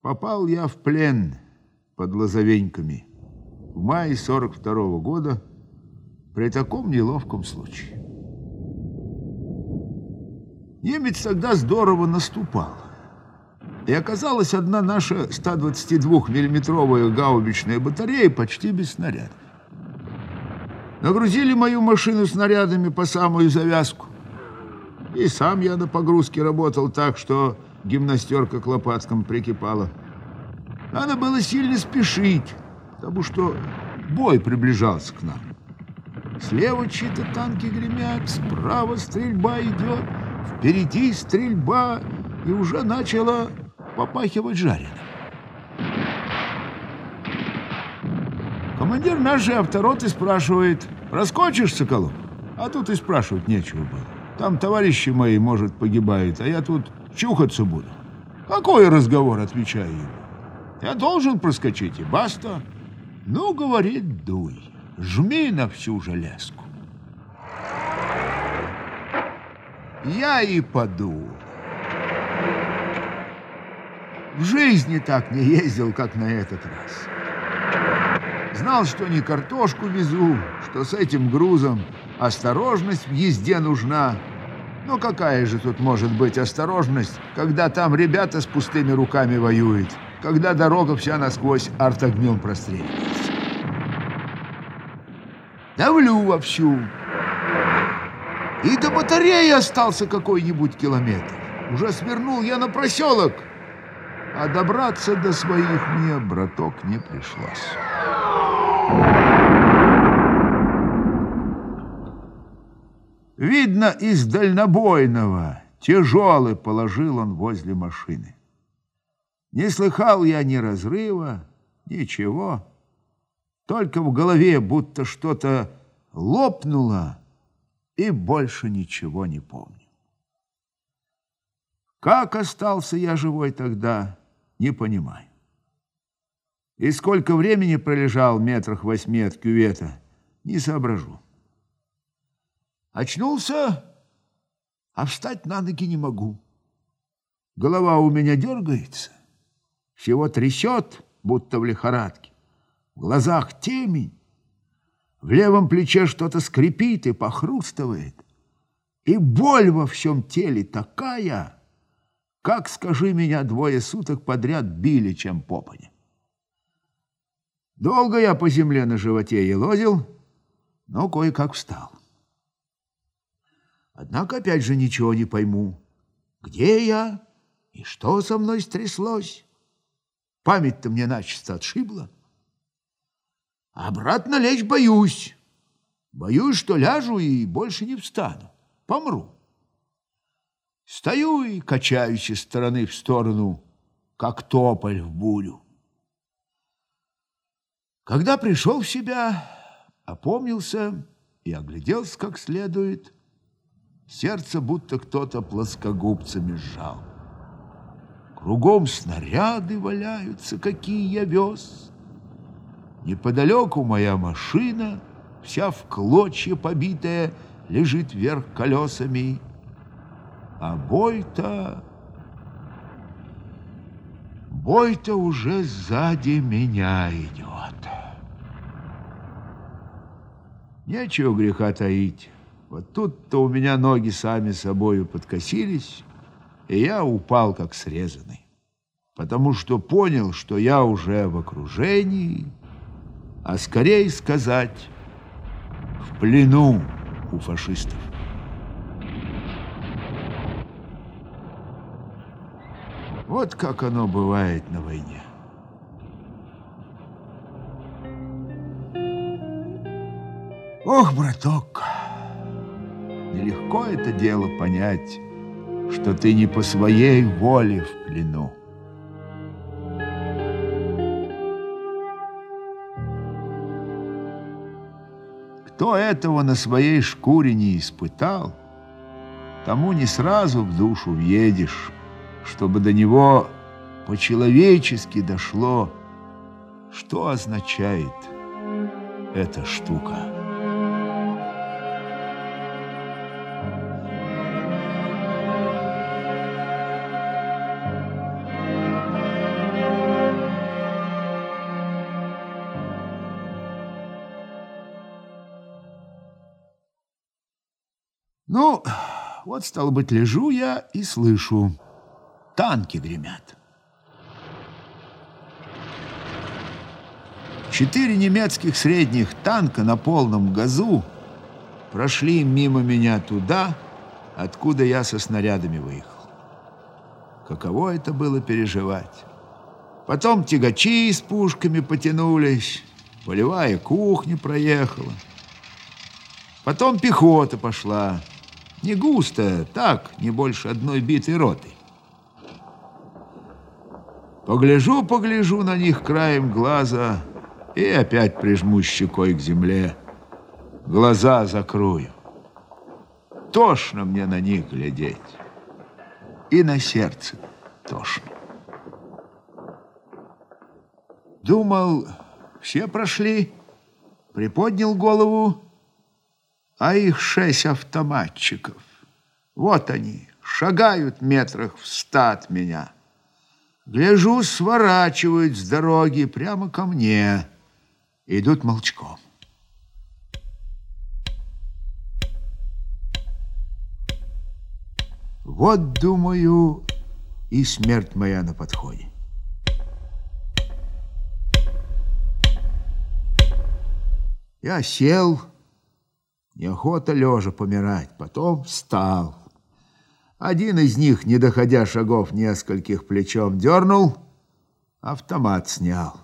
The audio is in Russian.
Попал я в плен под Лозовеньками в мае 42-го года при таком неловком случае. Немец тогда здорово наступал. И оказалась одна наша 122-миллиметровая гаубичная батарея почти без снарядов. Нагрузили мою машину снарядами по самую завязку. И сам я на погрузке работал так, что гимнастерка к лопаткам прикипала. Надо было сильно спешить, потому что бой приближался к нам. Слева чьи-то танки гремят, справа стрельба идет, впереди стрельба, и уже начала попахивать жареным. Командир нашей автороты спрашивает: «Проскочишь, Соколов?» А тут и спрашивать нечего было. Там товарищи мои, может, погибают, а я тут чухаться буду. Какой разговор, отвечаю ему. Я должен проскочить, и баста. Ну, говорит, дуй, жми на всю железку. Я и подул. В жизни так не ездил, как на этот раз. Знал, что не картошку везу, что с этим грузом осторожность в езде нужна. Но какая же тут может быть осторожность, когда там ребята с пустыми руками воюют, когда дорога вся насквозь артогнем простреливается? Давлю вовсю. И до батареи остался какой-нибудь километр. Уже свернул я на проселок, а добраться до своих мне, браток, не пришлось. Видно, из дальнобойного тяжелый положил он возле машины. Не слыхал я ни разрыва, ничего. Только в голове будто что-то лопнуло, и больше ничего не помню. Как остался я живой тогда, не понимаю. И сколько времени пролежал метрах 8 от кювета, не соображу. Очнулся, а встать на ноги не могу. Голова у меня дергается, всего трясет, будто в лихорадке. В глазах темень, в левом плече что-то скрипит и похрустывает. И боль во всем теле такая, как, скажи, меня 2 суток подряд били, чем попаня. Долго я по земле на животе елозил, но кое-как встал. Однако опять же ничего не пойму. Где я и что со мной стряслось? Память-то мне начисто отшибла. А обратно лечь боюсь. Боюсь, что ляжу и больше не встану. Помру. Стою и качаюсь из стороны в сторону, как тополь в бурю. Когда пришел в себя, опомнился и огляделся как следует, сердце будто кто-то плоскогубцами сжал. Кругом снаряды валяются, какие я вез. Неподалеку моя машина, вся в клочья побитая, лежит вверх колесами. А бой-то уже сзади меня идет. Нечего греха таить. Вот тут-то у меня ноги сами собою подкосились, и я упал как срезанный, потому что понял, что я уже в окружении, а скорее сказать, в плену у фашистов. Вот как оно бывает на войне. Ох, браток, нелегко это дело понять, что ты не по своей воле в плену. Кто этого на своей шкуре не испытал, тому не сразу в душу въедешь, чтобы до него по-человечески дошло, что означает эта штука. Вот, стало быть, лежу я и слышу, танки гремят. 4 немецких средних танка на полном газу прошли мимо меня туда, откуда я со снарядами выехал. Каково это было переживать. Потом тягачи с пушками потянулись, полевая кухня проехала. Потом пехота пошла. Не густо, так, не больше одной битой роты. Погляжу на них краем глаза и опять прижму щекой к земле. Глаза закрою. Тошно мне на них глядеть. И на сердце тошно. Думал, все прошли, приподнял голову, а их 6 автоматчиков. Вот они, шагают метрах в 100 от меня. Гляжу, сворачивают с дороги прямо ко мне. Идут молчком. Вот, думаю, и смерть моя на подходе. Я сел, неохота лежа помирать, потом встал. Один из них, не доходя шагов нескольких, плечом дернул, автомат снял.